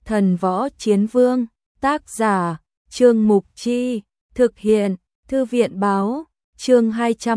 Thần Võ Chiến Vương, tác giả, Trương Mục Chi, thực hiện, Thư viện báo, chương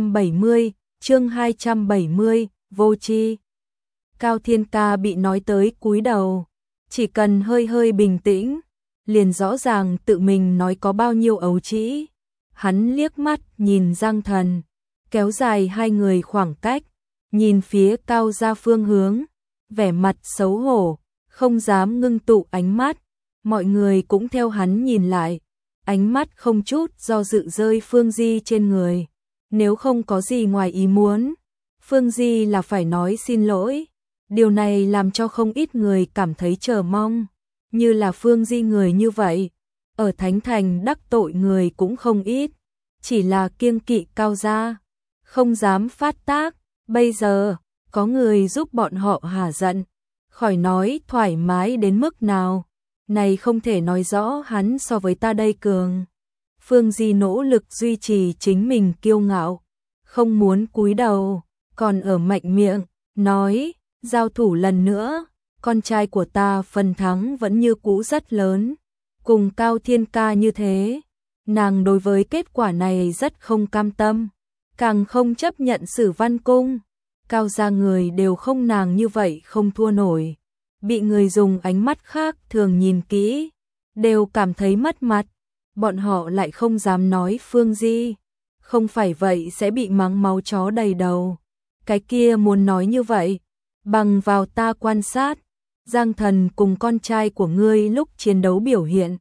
270, vô tri. Cao Thiên Ca bị nói tới cúi đầu, chỉ cần hơi hơi bình tĩnh, liền rõ ràng tự mình nói có bao nhiêu ấu trĩ. Hắn liếc mắt nhìn Giang Thần, kéo dài hai người khoảng cách, nhìn phía Cao gia phương hướng, vẻ mặt xấu hổ, không dám ngưng tụ ánh mắt. Mọi người cũng theo hắn nhìn lại, ánh mắt không chút do dự rơi Phương Di trên người. Nếu không có gì ngoài ý muốn, Phương Di là phải nói xin lỗi. Điều này làm cho không ít người cảm thấy chờ mong. Như là Phương Di người như vậy, ở Thánh Thành đắc tội người cũng không ít. Chỉ là kiêng kỵ Cao gia, không dám phát tác. Bây giờ, có người giúp bọn họ hả giận. Khỏi nói thoải mái đến mức nào. Này không thể nói rõ hắn so với ta đây cường. Phương Di nỗ lực duy trì chính mình kiêu ngạo, không muốn cúi đầu, còn ở mạnh miệng, nói, giao thủ lần nữa, con trai của ta phần thắng vẫn như cũ rất lớn. Cùng Cao Thiên Ca như thế, nàng đối với kết quả này rất không cam tâm, càng không chấp nhận Sử Văn Cung. Cao gia người đều không nàng như vậy không thua nổi. Bị người dùng ánh mắt khác thường nhìn kỹ, đều cảm thấy mất mặt. Bọn họ lại không dám nói Phương Di, không phải vậy sẽ bị mắng máu chó đầy đầu. Cái kia muốn nói như vậy, bằng vào ta quan sát, Giang Thần cùng con trai của ngươi lúc chiến đấu biểu hiện.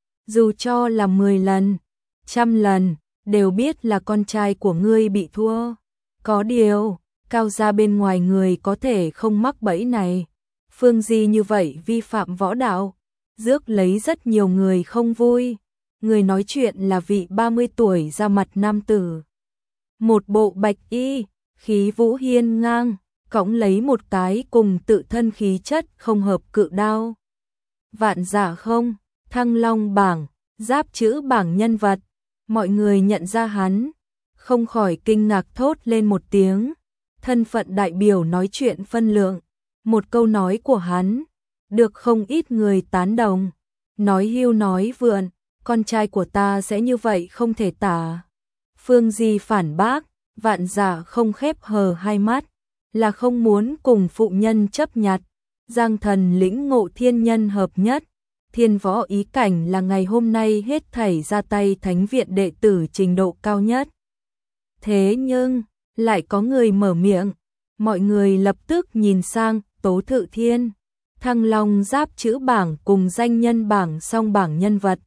Dù cho là 10 lần, 100 lần, đều biết là con trai của ngươi bị thua. Có điều, Cao gia bên ngoài người có thể không mắc bẫy này. Phương Di như vậy vi phạm võ đạo, rước lấy rất nhiều người không vui. Người nói chuyện là vị 30 tuổi ra mặt nam tử. Một bộ bạch y, khí vũ hiên ngang, cõng lấy một cái cùng tự thân khí chất không hợp cự đao. Vạn Giả Không, Thăng Long bảng, giáp chữ bảng nhân vật. Mọi người nhận ra hắn, không khỏi kinh ngạc thốt lên một tiếng. Thân phận đại biểu nói chuyện phân lượng. Một câu nói của hắn, được không ít người tán đồng. Nói hưu nói vượn, con trai của ta sẽ như vậy không thể tả. Phương Di phản bác, Vạn Giả Không khép hờ hai mắt, là không muốn cùng phụ nhân chấp nhặt. Giang Thần lĩnh ngộ thiên nhân hợp nhất, thiên võ ý cảnh là ngày hôm nay hết thảy ra tay thánh viện đệ tử trình độ cao nhất. Thế nhưng, lại có người mở miệng, mọi người lập tức nhìn sang Tố Thự Thiên, Thăng Long giáp chữ bảng cùng danh nhân bảng song bảng nhân vật.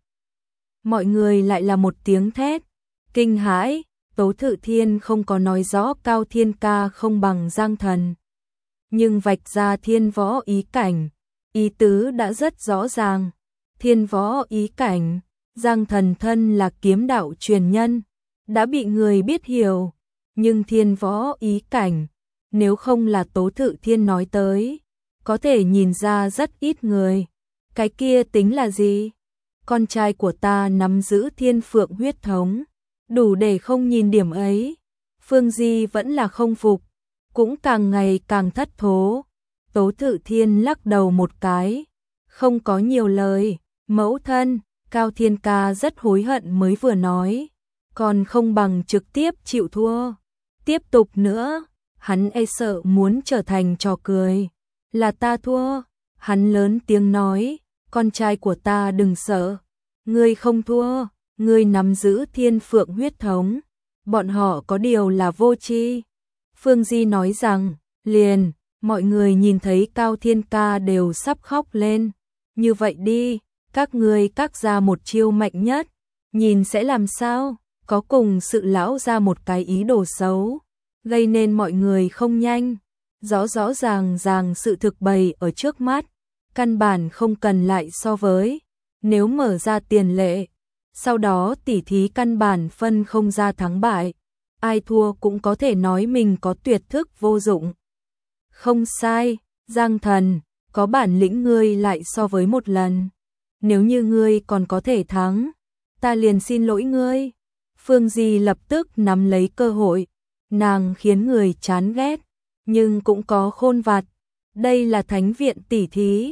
Mọi người lại là một tiếng thét, kinh hãi. Tố Thự Thiên không có nói rõ Cao Thiên Ca không bằng Giang Thần, nhưng vạch ra thiên võ ý cảnh, ý tứ đã rất rõ ràng. Thiên võ ý cảnh, Giang Thần thân là kiếm đạo truyền nhân, đã bị người biết hiểu, nhưng thiên võ ý cảnh, nếu không là Tố Thự Thiên nói tới, có thể nhìn ra rất ít người. Cái kia tính là gì? Con trai của ta nắm giữ thiên phượng huyết thống, đủ để không nhìn điểm ấy. Phương Di vẫn là không phục, cũng càng ngày càng thất thố. Tố Thự Thiên lắc đầu một cái, không có nhiều lời. Mẫu thân, Cao Thiên Ca rất hối hận mới vừa nói, còn không bằng trực tiếp chịu thua. Tiếp tục nữa, hắn e sợ muốn trở thành trò cười. Là ta thua. Hắn lớn tiếng nói, con trai của ta đừng sợ. Ngươi không thua, ngươi nắm giữ thiên phượng huyết thống. Bọn họ có điều là vô tri. Phương Di nói rằng, liền, mọi người nhìn thấy Cao Thiên Ca đều sắp khóc lên. Như vậy đi, các ngươi các ra một chiêu mạnh nhất, nhìn sẽ làm sao? Có cùng sự lão ra một cái ý đồ xấu, gây nên mọi người không nhanh. Rõ ràng sự thực bày ở trước mắt, căn bản không cần lại so với. Nếu mở ra tiền lệ, sau đó tỉ thí căn bản phân không ra thắng bại, ai thua cũng có thể nói mình có tuyệt thức vô dụng. Không sai, Giang Thần, có bản lĩnh ngươi lại so với một lần. Nếu như ngươi còn có thể thắng, ta liền xin lỗi ngươi. Phương Di lập tức nắm lấy cơ hội, nàng khiến người chán ghét, nhưng cũng có khôn vặt. Đây là thánh viện tỉ thí,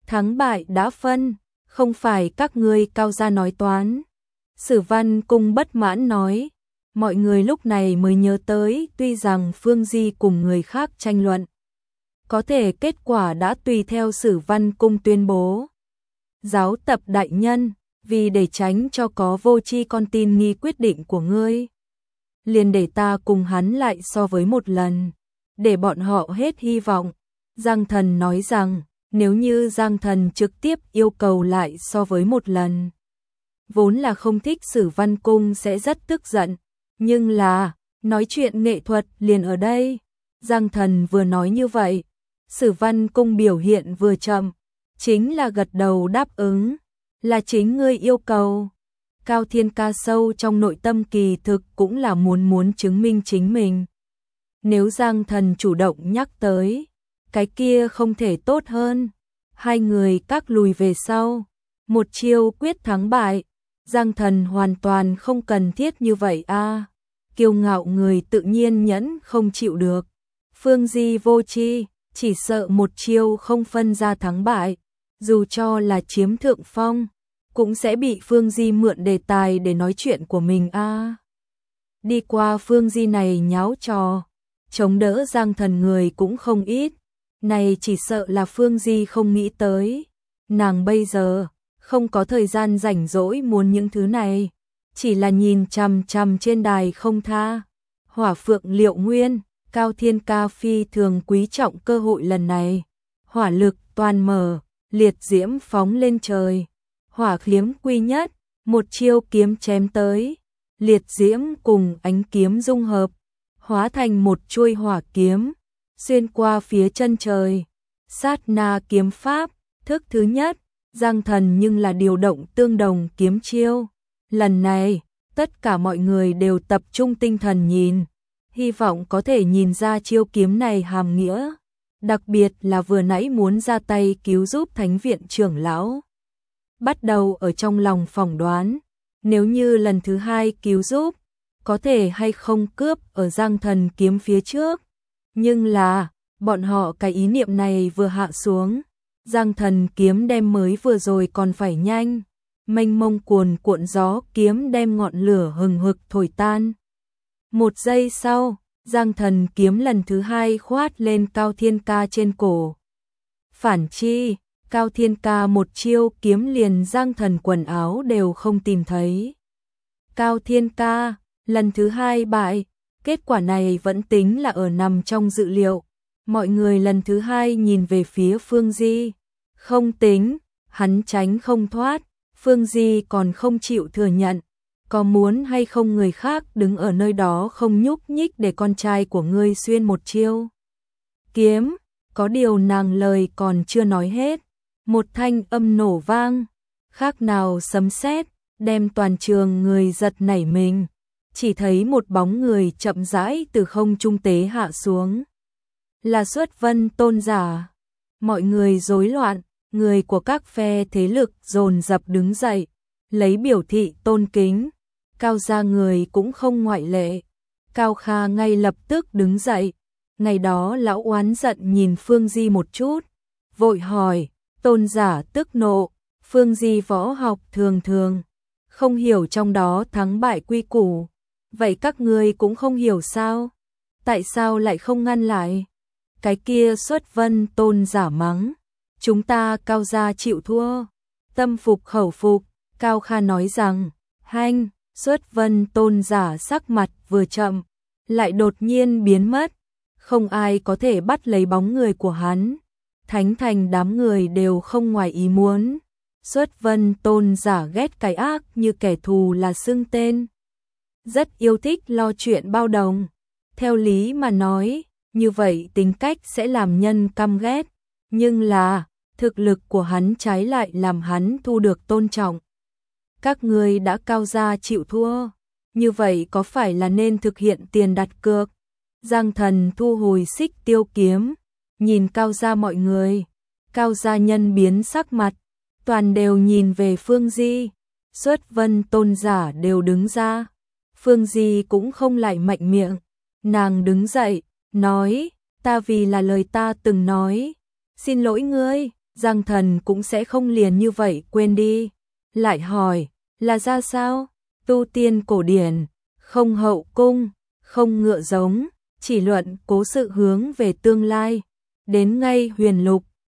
thắng bại đã phân, không phải các ngươi Cao gia nói toán. Sử Văn Cung bất mãn nói, mọi người lúc này mới nhớ tới tuy rằng Phương Di cùng người khác tranh luận. Có thể kết quả đã tùy theo Sử Văn Cung tuyên bố. Giáo tập đại nhân, vì để tránh cho có vô tri con tin nghi quyết định của ngươi. Liền để ta cùng hắn lại so với một lần, để bọn họ hết hy vọng. Giang Thần nói rằng, nếu như Giang Thần trực tiếp yêu cầu lại so với một lần. Vốn là không thích Sử Văn Cung sẽ rất tức giận, nhưng là, nói chuyện nghệ thuật liền ở đây. Giang Thần vừa nói như vậy, Sử Văn Cung biểu hiện vừa chậm, chính là gật đầu đáp ứng, là chính ngươi yêu cầu. Cao Thiên Ca sâu trong nội tâm kỳ thực cũng là muốn chứng minh chính mình. Nếu Giang Thần chủ động nhắc tới, cái kia không thể tốt hơn. Hai người các lùi về sau, một chiêu quyết thắng bại. Giang Thần hoàn toàn không cần thiết như vậy a. Kiêu ngạo người tự nhiên nhẫn không chịu được. Phương Di vô tri, chỉ sợ một chiêu không phân ra thắng bại, dù cho là chiếm thượng phong, cũng sẽ bị Phương Di mượn đề tài để nói chuyện của mình a. Đi qua Phương Di này nháo trò, chống đỡ Giang Thần người cũng không ít. Này chỉ sợ là Phương Di không nghĩ tới. Nàng bây giờ không có thời gian rảnh rỗi muốn những thứ này, chỉ là nhìn chằm chằm trên đài không tha. Hỏa Phượng Liệu Nguyên, Cao Thiên Ca phi thường quý trọng cơ hội lần này. Hỏa lực toàn mở, liệt diễm phóng lên trời. Hỏa kiếm quy nhất, một chiêu kiếm chém tới. Liệt diễm cùng ánh kiếm dung hợp, hóa thành một chuôi hỏa kiếm, xuyên qua phía chân trời. Sát na kiếm pháp, thức thứ nhất, Giang Thần nhưng là điều động tương đồng kiếm chiêu. Lần này, tất cả mọi người đều tập trung tinh thần nhìn, hy vọng có thể nhìn ra chiêu kiếm này hàm nghĩa, đặc biệt là vừa nãy muốn ra tay cứu giúp Thánh viện trưởng lão. Bắt đầu ở trong lòng phỏng đoán, nếu như lần thứ hai cứu giúp, có thể hay không cướp ở Giang Thần kiếm phía trước. Nhưng là, bọn họ cái ý niệm này vừa hạ xuống, Giang Thần kiếm đem mới vừa rồi còn phải nhanh, mênh mông cuồn cuộn gió kiếm đem ngọn lửa hừng hực thổi tan. Một giây sau, Giang Thần kiếm lần thứ hai khoát lên Cao Thiên Ca trên cổ. Phản chi, Cao Thiên Ca một chiêu kiếm liền Giang Thần quần áo đều không tìm thấy. Cao Thiên Ca, lần thứ hai bại, kết quả này vẫn tính là ở nằm trong dự liệu. Mọi người lần thứ hai nhìn về phía Phương Di, không tính, hắn tránh không thoát, Phương Di còn không chịu thừa nhận. Có muốn hay không người khác đứng ở nơi đó không nhúc nhích để con trai của ngươi xuyên một chiêu kiếm, có điều nàng lời còn chưa nói hết. Một thanh âm nổ vang, khác nào sấm sét, đem toàn trường người giật nảy mình. Chỉ thấy một bóng người chậm rãi từ không trung tế hạ xuống. Là Xuất Vân tôn giả. Mọi người rối loạn, người của các phe thế lực dồn dập đứng dậy, lấy biểu thị tôn kính. Cao gia người cũng không ngoại lệ. Cao Kha ngay lập tức đứng dậy. Ngày đó lão oán giận nhìn Phương Di một chút, vội hỏi, tôn giả tức nộ, Phương Di võ học thường thường, không hiểu trong đó thắng bại quy củ. Vậy các ngươi cũng không hiểu sao? Tại sao lại không ngăn lại? Cái kia Xuất Vân tôn giả mắng, chúng ta Cao gia chịu thua. Tâm phục khẩu phục, Cao Kha nói rằng, hanh. Xuất Vân tôn giả sắc mặt vừa chậm, lại đột nhiên biến mất, không ai có thể bắt lấy bóng người của hắn. Thánh thành đám người đều không ngoài ý muốn. Xuất Vân tôn giả ghét cái ác như kẻ thù là xưng tên. Rất yêu thích lo chuyện bao đồng. Theo lý mà nói, như vậy tính cách sẽ làm nhân căm ghét. Nhưng là, thực lực của hắn trái lại làm hắn thu được tôn trọng. Các ngươi đã Cao gia chịu thua, như vậy có phải là nên thực hiện tiền đặt cược? Giang Thần thu hồi xích tiêu kiếm, nhìn Cao gia mọi người. Cao gia nhân biến sắc mặt, toàn đều nhìn về Phương Di. Xuất Vân tôn giả đều đứng ra. Phương Di cũng không lại mạnh miệng, nàng đứng dậy, nói, ta vì là lời ta từng nói, xin lỗi ngươi. Giang Thần cũng sẽ không liền như vậy quên đi. Lại hỏi, là ra sao? Tu tiên cổ điển, không hậu cung, không ngựa giống, chỉ luận cố sự hướng về tương lai. Đến ngay huyền lục,